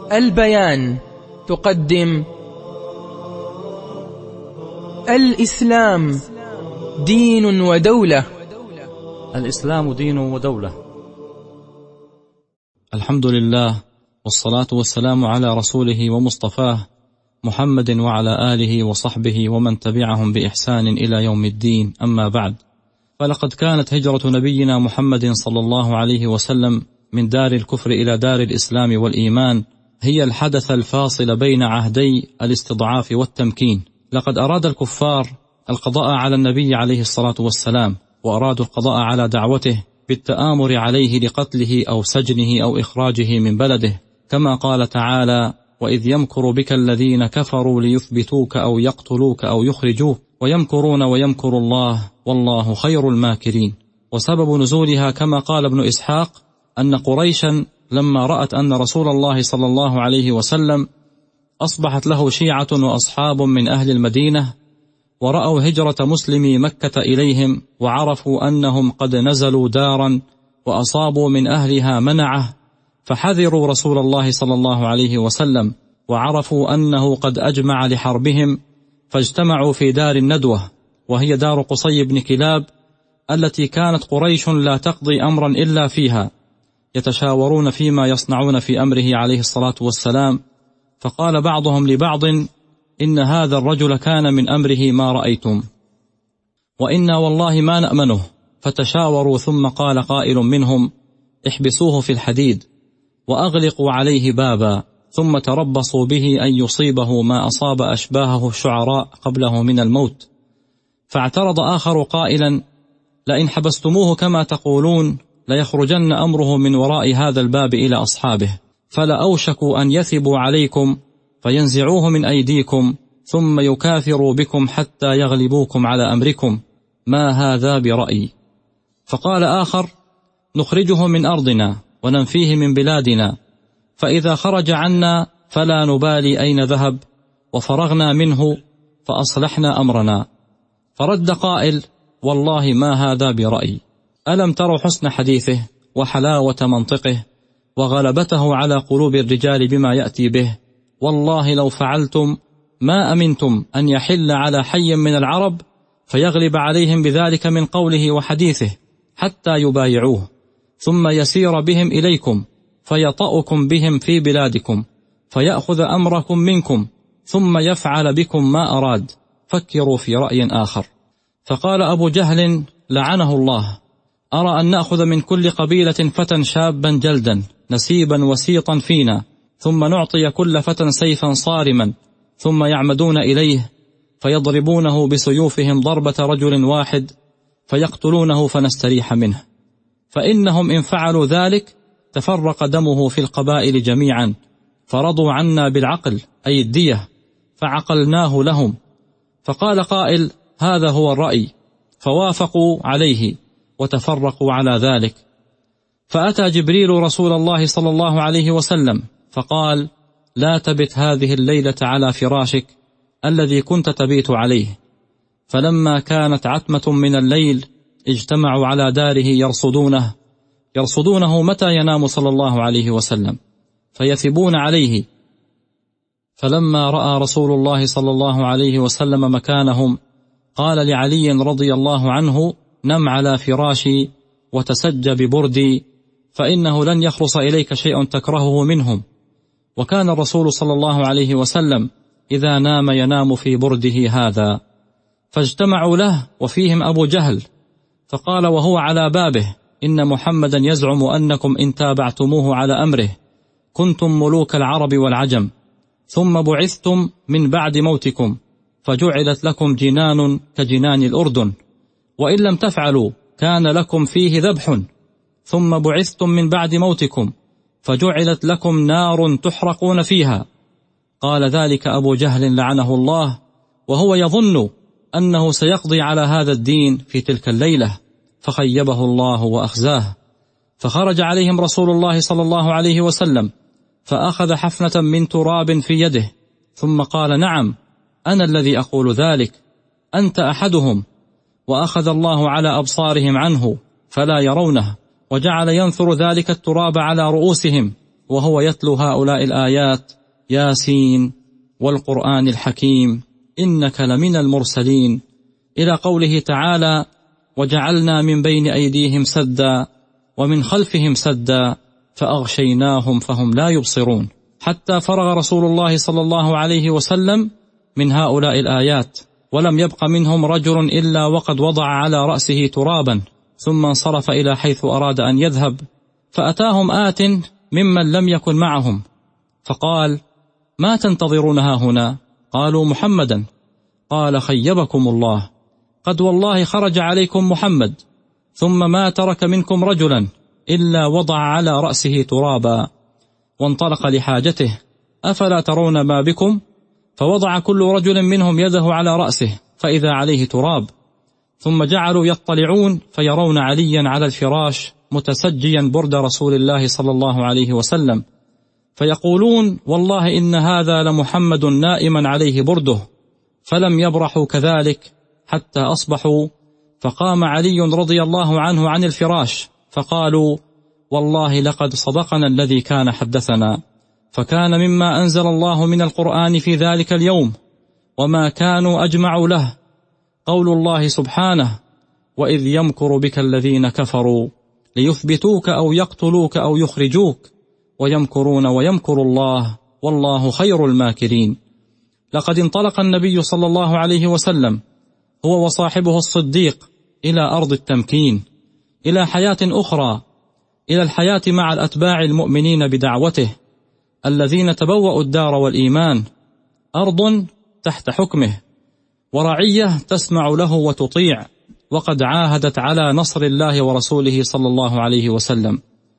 البيان تقدم الإسلام دين ودولة. الإسلام دين ودولة. الحمد لله، والصلاة والسلام على رسوله ومصطفاه محمد وعلى آله وصحبه ومن تبعهم بإحسان إلى يوم الدين. أما بعد، فلقد كانت هجرة نبينا محمد صلى الله عليه وسلم من دار الكفر إلى دار الإسلام والإيمان هي الحدث الفاصل بين عهدي الاستضعاف والتمكين. لقد أراد الكفار القضاء على النبي عليه الصلاة والسلام، وأرادوا القضاء على دعوته بالتآمر عليه لقتله أو سجنه أو إخراجه من بلده، كما قال تعالى: وإذ يمكر بك الذين كفروا ليثبتوك أو يقتلوك أو يخرجوك ويمكرون ويمكر الله والله خير الماكرين. وسبب نزولها كما قال ابن إسحاق أن قريشا لما رأت أن رسول الله صلى الله عليه وسلم أصبحت له شيعة وأصحاب من أهل المدينة، ورأوا هجرة مسلمي مكة إليهم، وعرفوا أنهم قد نزلوا دارا وأصابوا من أهلها منعه، فحذروا رسول الله صلى الله عليه وسلم، وعرفوا أنه قد أجمع لحربهم، فاجتمعوا في دار الندوة، وهي دار قصي بن كلاب التي كانت قريش لا تقضي أمرا إلا فيها، يتشاورون فيما يصنعون في أمره عليه الصلاة والسلام. فقال بعضهم لبعض: إن هذا الرجل كان من أمره ما رأيتم، وإنا والله ما نأمنه. فتشاوروا، ثم قال قائل منهم: احبسوه في الحديد وأغلقوا عليه بابا، ثم تربصوا به أن يصيبه ما أصاب أشباهه الشعراء قبله من الموت. فاعترض آخر قائلا: لئن حبستموه كما تقولون ليخرجن أمره من وراء هذا الباب إلى أصحابه، فلأوشكوا أن يثبوا عليكم فينزعوه من أيديكم ثم يكافروا بكم حتى يغلبوكم على أمركم، ما هذا برأي. فقال آخر: نخرجه من أرضنا وننفيه من بلادنا، فإذا خرج عنا فلا نبالي أين ذهب، وفرغنا منه فأصلحنا أمرنا. فرد قائل: والله ما هذا برأي. ألم تروا حسن حديثه وحلاوة منطقه وغلبته على قلوب الرجال بما يأتي به؟ والله لو فعلتم ما أمنتم أن يحل على حي من العرب فيغلب عليهم بذلك من قوله وحديثه حتى يبايعوه، ثم يسير بهم إليكم فيطأكم بهم في بلادكم، فيأخذ أمركم منكم، ثم يفعل بكم ما أراد. فكروا في رأي آخر. فقال أبو جهل لعنه الله: أرى أن نأخذ من كل قبيلة فتى شابا جلدا نسيبا وسيطا فينا، ثم نعطي كل فتى سيفا صارما، ثم يعمدون إليه فيضربونه بسيوفهم ضربة رجل واحد فيقتلونه فنستريح منه، فإنهم إن فعلوا ذلك تفرق دمه في القبائل جميعا، فرضوا عنا بالعقل أي الدية، فعقلناه لهم. فقال قائل: هذا هو الرأي، فوافقوا عليه وتفرقوا على ذلك. فأتى جبريل رسول الله صلى الله عليه وسلم فقال: لا تبت هذه الليلة على فراشك الذي كنت تبيت عليه. فلما كانت عتمة من الليل اجتمعوا على داره يرصدونه متى ينام صلى الله عليه وسلم، فيثبون عليه. فلما رأى رسول الله صلى الله عليه وسلم مكانهم قال لعلي رضي الله عنه: نم على فراشي وتسج ببردي، فإنه لن يخرص إليك شيء تكرهه منهم. وكان الرسول صلى الله عليه وسلم إذا نام ينام في برده هذا. فاجتمعوا له وفيهم أبو جهل، فقال وهو على بابه: إن محمدا يزعم أنكم إن تابعتموه على أمره كنتم ملوك العرب والعجم، ثم بعثتم من بعد موتكم فجعلت لكم جنان كجنان الأردن، وإن لم تفعلوا كان لكم فيه ذبح، ثم بعثتم من بعد موتكم فجعلت لكم نار تحرقون فيها. قال ذلك أبو جهل لعنه الله، وهو يظن أنه سيقضي على هذا الدين في تلك الليلة، فخيبه الله وأخزاه. فخرج عليهم رسول الله صلى الله عليه وسلم فأخذ حفنة من تراب في يده، ثم قال: نعم، أنا الذي أقول ذلك، أنت أحدهم. وأخذ الله على أبصارهم عنه فلا يرونه، وجعل ينثر ذلك التراب على رؤوسهم وهو يتلو هؤلاء الآيات: ياسين والقرآن الحكيم إنك لمن المرسلين، إلى قوله تعالى: وجعلنا من بين أيديهم سدا ومن خلفهم سدا فأغشيناهم فهم لا يبصرون، حتى فرغ رسول الله صلى الله عليه وسلم من هؤلاء الآيات، ولم يبق منهم رجل إلا وقد وضع على رأسه ترابا، ثم انصرف إلى حيث أراد أن يذهب، فأتاهم آت ممن لم يكن معهم فقال: ما تنتظرون هاهنا؟ قالوا: محمدا. قال: خيبكم الله، قد والله خرج عليكم محمد، ثم ما ترك منكم رجلا إلا وضع على رأسه ترابا وانطلق لحاجته، أفلا ترون ما بكم؟ فوضع كل رجل منهم يده على رأسه فإذا عليه تراب، ثم جعلوا يطلعون فيرون عليا على الفراش متسجيا برد رسول الله صلى الله عليه وسلم، فيقولون: والله إن هذا لمحمد نائما عليه برده، فلم يبرحوا كذلك حتى أصبحوا، فقام علي رضي الله عنه عن الفراش فقالوا: والله لقد صدقنا الذي كان حدثنا. فكان مما أنزل الله من القرآن في ذلك اليوم وما كانوا أجمعوا له قول الله سبحانه: وإذ يمكر بك الذين كفروا ليثبتوك أو يقتلوك أو يخرجوك ويمكرون ويمكر الله والله خير الماكرين. لقد انطلق النبي صلى الله عليه وسلم هو وصاحبه الصديق إلى أرض التمكين، إلى حياة أخرى، إلى الحياة مع الأتباع المؤمنين بدعوته الذين تبوأوا الدار والإيمان، أرض تحت حكمه ورعية تسمع له وتطيع، وقد عاهدت على نصر الله ورسوله صلى الله عليه وسلم،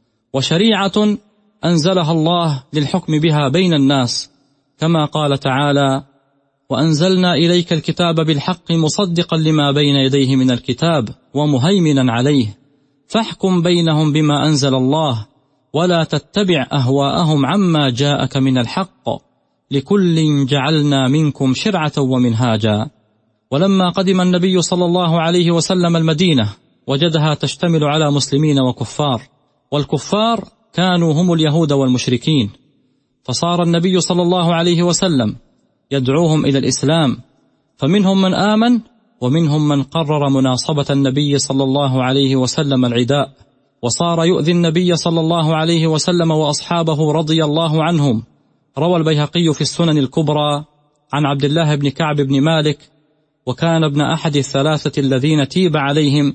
وشريعة أنزلها الله للحكم بها بين الناس، كما قال تعالى: وأنزلنا إليك الكتاب بالحق مصدقا لما بين يديه من الكتاب ومهيمنا عليه فاحكم بينهم بما أنزل الله ولا تتبع أهواءهم عما جاءك من الحق لكل جعلنا منكم شرعة ومنهاجا. ولما قدم النبي صلى الله عليه وسلم المدينة وجدها تشتمل على مسلمين وكفار، والكفار كانوا هم اليهود والمشركين، فصار النبي صلى الله عليه وسلم يدعوهم إلى الإسلام، فمنهم من آمن ومنهم من قرر مناصبة النبي صلى الله عليه وسلم العداء، وصار يؤذي النبي صلى الله عليه وسلم وأصحابه رضي الله عنهم. روى البيهقي في السنن الكبرى عن عبد الله بن كعب بن مالك، وكان ابن أحد الثلاثة الذين تيب عليهم،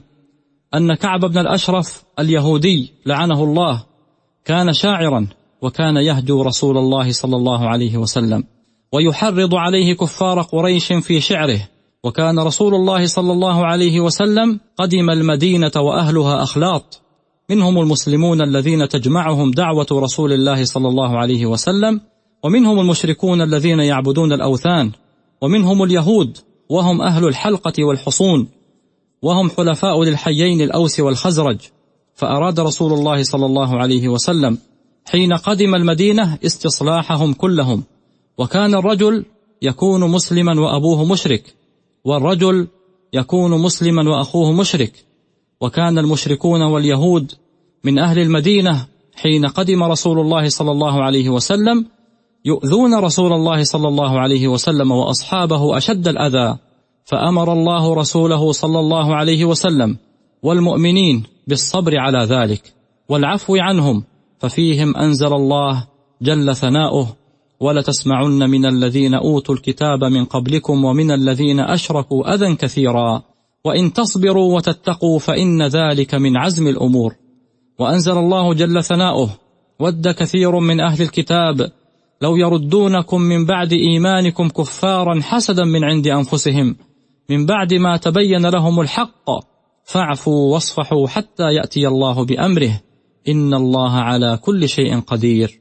أن كعب بن الأشرف اليهودي لعنه الله كان شاعرا، وكان يهجو رسول الله صلى الله عليه وسلم ويحرض عليه كفار قريش في شعره، وكان رسول الله صلى الله عليه وسلم قدم المدينة وأهلها أخلاط، منهم المسلمون الذين تجمعهم دعوة رسول الله صلى الله عليه وسلم، ومنهم المشركون الذين يعبدون الأوثان، ومنهم اليهود وهم أهل الحلقة والحصون، وهم حلفاء للحيين الأوس والخزرج. فأراد رسول الله صلى الله عليه وسلم حين قدم المدينة استصلاحهم كلهم، وكان الرجل يكون مسلما وأبوه مشرك، والرجل يكون مسلما وأخوه مشرك، وكان المشركون واليهود من أهل المدينة حين قدم رسول الله صلى الله عليه وسلم يؤذون رسول الله صلى الله عليه وسلم وأصحابه أشد الأذى، فأمر الله رسوله صلى الله عليه وسلم والمؤمنين بالصبر على ذلك والعفو عنهم، ففيهم أنزل الله جل ثناؤه: ولتسمعن من الذين أوتوا الكتاب من قبلكم ومن الذين أشركوا أذى كثيرا وإن تصبروا وتتقوا فإن ذلك من عزم الأمور. وأنزل الله جل ثناؤه: ود كثير من أهل الكتاب لو يردونكم من بعد إيمانكم كفارا حسدا من عند أنفسهم من بعد ما تبين لهم الحق فاعفوا واصفحوا حتى يأتي الله بأمره إن الله على كل شيء قدير.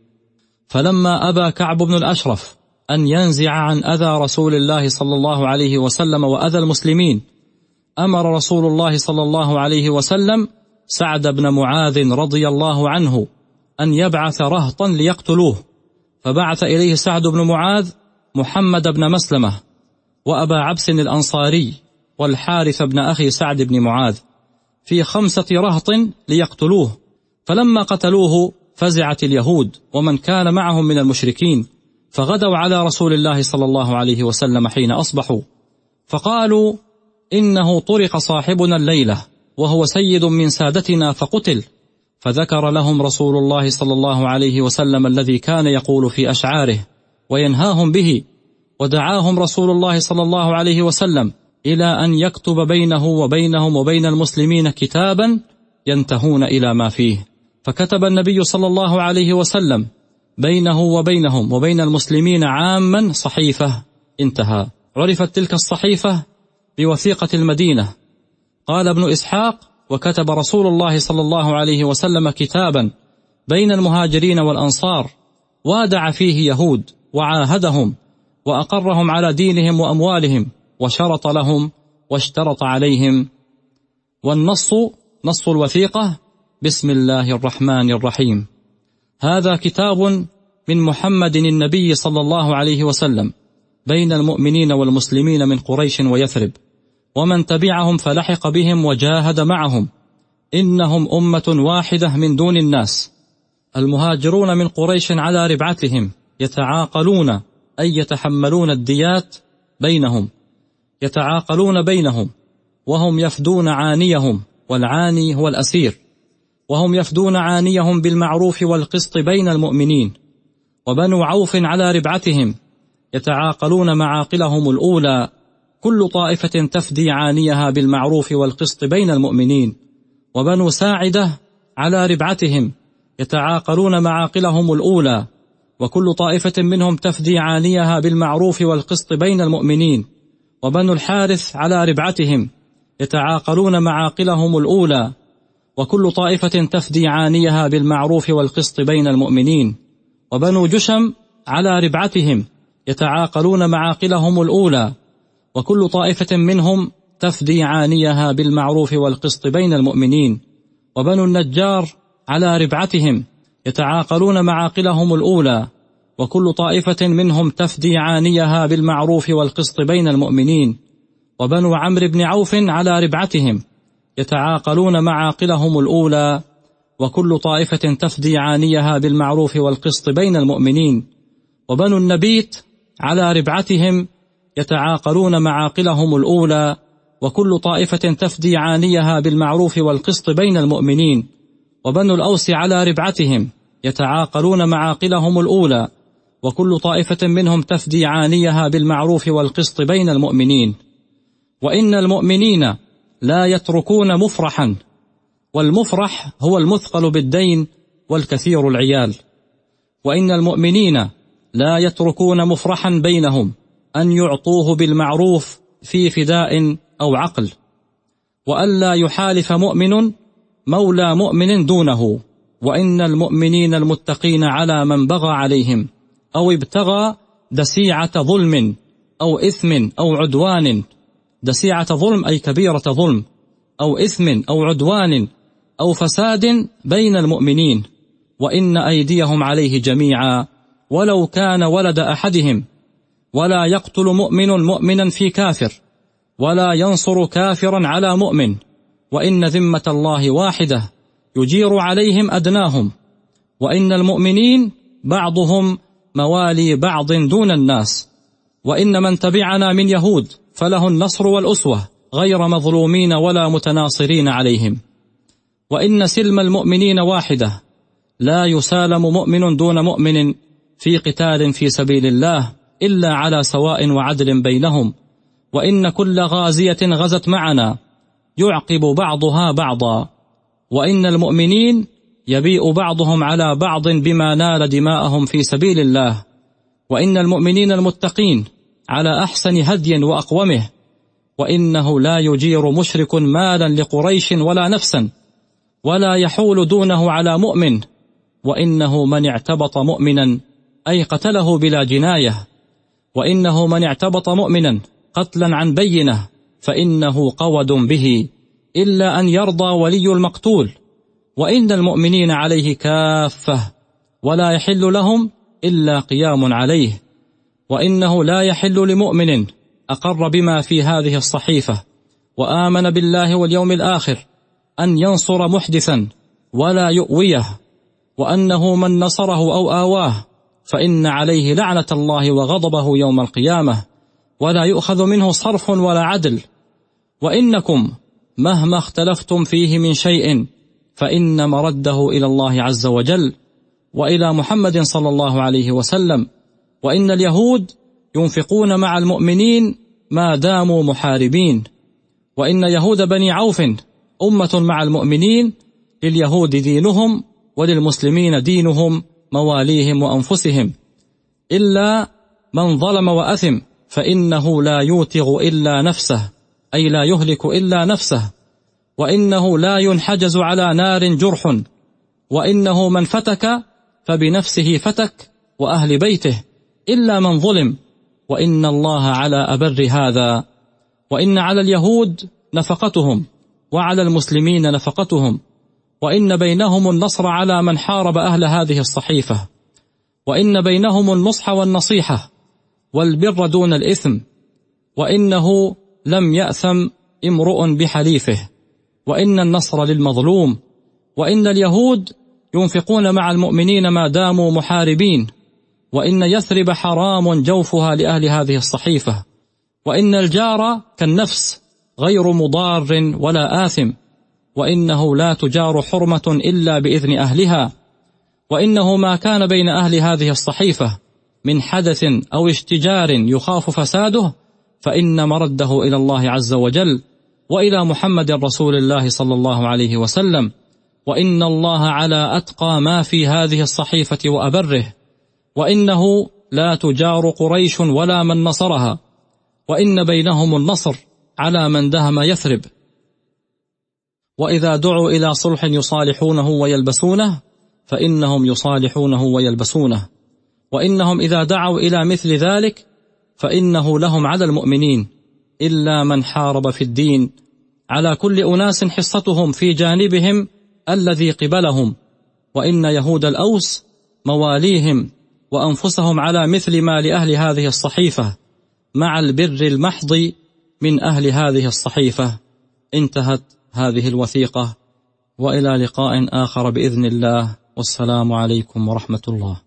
فلما أبى كعب بن الأشرف أن ينزع عن أذى رسول الله صلى الله عليه وسلم وأذى المسلمين، أمر رسول الله صلى الله عليه وسلم سعد بن معاذ رضي الله عنه أن يبعث رهطا ليقتلوه، فبعث إليه سعد بن معاذ محمد بن مسلمة وأبا عبس الأنصاري والحارث بن أخي سعد بن معاذ في 5 رهط ليقتلوه، فلما قتلوه فزعت اليهود ومن كان معهم من المشركين، فغدوا على رسول الله صلى الله عليه وسلم حين أصبحوا، فقالوا: إنه طرق صاحبنا الليلة وهو سيد من سادتنا فقتل. فذكر لهم رسول الله صلى الله عليه وسلم الذي كان يقول في أشعاره وينهاهم به، ودعاهم رسول الله صلى الله عليه وسلم إلى أن يكتب بينه وبينهم وبين المسلمين كتابا ينتهون إلى ما فيه، فكتب النبي صلى الله عليه وسلم بينه وبينهم وبين المسلمين عاما صحيفة. انتهى. عرفت تلك الصحيفة بوثيقة المدينة. قال ابن إسحاق: وكتب رسول الله صلى الله عليه وسلم كتابا بين المهاجرين والأنصار، وادع فيه يهود وعاهدهم وأقرهم على دينهم وأموالهم، وشرط لهم واشترط عليهم. والنص نص الوثيقة: بسم الله الرحمن الرحيم. هذا كتاب من محمد النبي صلى الله عليه وسلم بين المؤمنين والمسلمين من قريش ويثرب، ومن تبعهم فلحق بهم وجاهد معهم، إنهم أمة واحدة من دون الناس. المهاجرون من قريش على ربعتهم يتعاقلون أي يتحملون الديات بينهم، يتعاقلون بينهم، وهم يفدون عانيهم، والعاني هو الأسير، وهم يفدون عانيهم بالمعروف والقسط بين المؤمنين. وبنو عوف على ربعتهم يتعاقلون معاقلهم الأولى، كل طائفة تفدي عانيها بالمعروف والقسط بين المؤمنين. وبنو ساعدة على ربعتهم يتعاقلون معاقلهم الأولى، وكل طائفة منهم تفدي عانيها بالمعروف والقسط بين المؤمنين. وبنو الحارث على ربعتهم يتعاقلون معاقلهم الأولى، وكل طائفة تفدي عانيها بالمعروف والقسط بين المؤمنين. وبنو جشم على ربعتهم يتعاقلون معاقلهم الأولى، وكل طائفة منهم تفدي عانيها بالمعروف والقسط بين المؤمنين. وبنو النجار على ربعتهم يتعاقلون معاقلهم الأولى، وكل طائفة منهم تفدي عانيها بالمعروف والقسط بين المؤمنين. وبنو عمرو بن عوف على ربعتهم يتعاقلون معاقلهم الأولى، وكل طائفة تفدي عانيها بالمعروف والقسط بين المؤمنين. وبنو النبيت على ربعتهم يتعاقلون معاقلهم الأولى، وكل طائفة تفدي عانيها بالمعروف والقسط بين المؤمنين. وبنو الأوس على ربعتهم يتعاقلون معاقلهم الأولى، وكل طائفة منهم تفدي عانيها بالمعروف والقسط بين المؤمنين. وإن المؤمنين لا يتركون مفرحا، والمفرح هو المثقل بالدين والكثير العيال. وإن المؤمنين لا يتركون مفرحا بينهم أن يعطوه بالمعروف في فداء أو عقل، وألا يحالف مؤمن مولى مؤمن دونه. وإن المؤمنين المتقين على من بغى عليهم أو ابتغى دسيعة ظلم أو إثم أو عدوان، دسيعة ظلم أي كبيرة ظلم، أو إثم أو عدوان أو فساد بين المؤمنين، وإن أيديهم عليه جميعا ولو كان ولد أحدهم، ولا يقتل مؤمن مؤمنا في كافر، ولا ينصر كافرا على مؤمن، وإن ذمة الله واحدة يجير عليهم أدناهم. وإن المؤمنين بعضهم موالي بعض دون الناس. وإن من تبعنا من يهود فله النصر والأسوة غير مظلومين ولا متناصرين عليهم. وإن سلم المؤمنين واحدة، لا يسالم مؤمن دون مؤمن في قتال في سبيل الله إلا على سواء وعدل بينهم. وإن كل غازية غزت معنا يعقب بعضها بعضا. وإن المؤمنين يبيء بعضهم على بعض بما نال دماءهم في سبيل الله. وإن المؤمنين المتقين على أحسن هدي وأقومه. وإنه لا يجير مشرك مالا لقريش ولا نفسا، ولا يحول دونه على مؤمن. وإنه من اعتبط مؤمنا أي قتله بلا جناية، وإنه من اعتبط مؤمنا قتلا عن بينه فإنه قود به، إلا أن يرضى ولي المقتول. وإن المؤمنين عليه كافة، ولا يحل لهم إلا قيام عليه. وإنه لا يحل لمؤمن أقر بما في هذه الصحيفة وآمن بالله واليوم الآخر أن ينصر محدثا ولا يؤويه، وأنه من نصره أو آواه فإن عليه لعنة الله وغضبه يوم القيامة، ولا يؤخذ منه صرف ولا عدل. وإنكم مهما اختلفتم فيه من شيء فإن مرده إلى الله عز وجل وإلى محمد صلى الله عليه وسلم. وإن اليهود ينفقون مع المؤمنين ما داموا محاربين، وإن يهود بني عوف أمة مع المؤمنين، لليهود دينهم وللمسلمين دينهم مواليهم وأنفسهم، إلا من ظلم وأثم فإنه لا يوتغ إلا نفسه، أي لا يهلك إلا نفسه، وإنه لا ينحجز على نار جرح، وإنه من فتك فبنفسه فتك وأهل بيته، إلا من ظلم، وإن الله على أبر هذا. وإن على اليهود نفقتهم وعلى المسلمين نفقتهم، وإن بينهم النصر على من حارب أهل هذه الصحيفة، وإن بينهم النصح والنصيحة والبر دون الإثم، وإنه لم يأثم امرؤ بحليفه، وإن النصر للمظلوم. وإن اليهود ينفقون مع المؤمنين ما داموا محاربين، وإن يثرب حرام جوفها لأهل هذه الصحيفة، وإن الجار كالنفس غير مضار ولا آثم، وإنه لا تجار حرمة إلا بإذن أهلها، وإنه ما كان بين أهل هذه الصحيفة من حدث أو اشتجار يخاف فساده فإن مرده إلى الله عز وجل وإلى محمد رسول الله صلى الله عليه وسلم. وإن الله على أتقى ما في هذه الصحيفة وأبره، وإنه لا تجار قريش ولا من نصرها، وإن بينهم النصر على من دهم يثرب. وإذا دعوا إلى صلح يصالحونه ويلبسونه فإنهم يصالحونه ويلبسونه، وإنهم إذا دعوا إلى مثل ذلك فإنه لهم على المؤمنين، إلا من حارب في الدين. على كل أناس حصتهم في جانبهم الذي قبلهم، وإن يهود الأوس مواليهم وأنفسهم على مثل ما لأهل هذه الصحيفة مع البر المحض من أهل هذه الصحيفة. انتهت هذه الوثيقة، وإلى لقاء آخر بإذن الله، والسلام عليكم ورحمة الله.